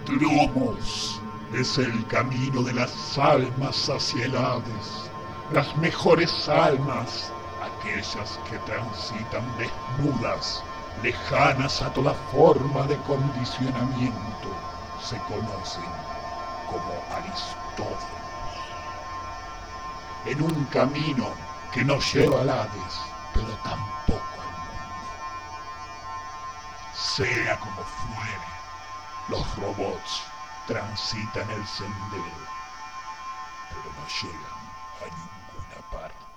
Lumos es el camino de las almas hacia el Hades. Las mejores almas, aquellas que transitan desnudas, lejanas a toda forma de condicionamiento, se conocen como Aristóteles. En un camino que no lleva al Hades, pero tampoco al mundo. Sea como fuere, los robots transitan el sendero, pero no llegan a ninguna parte.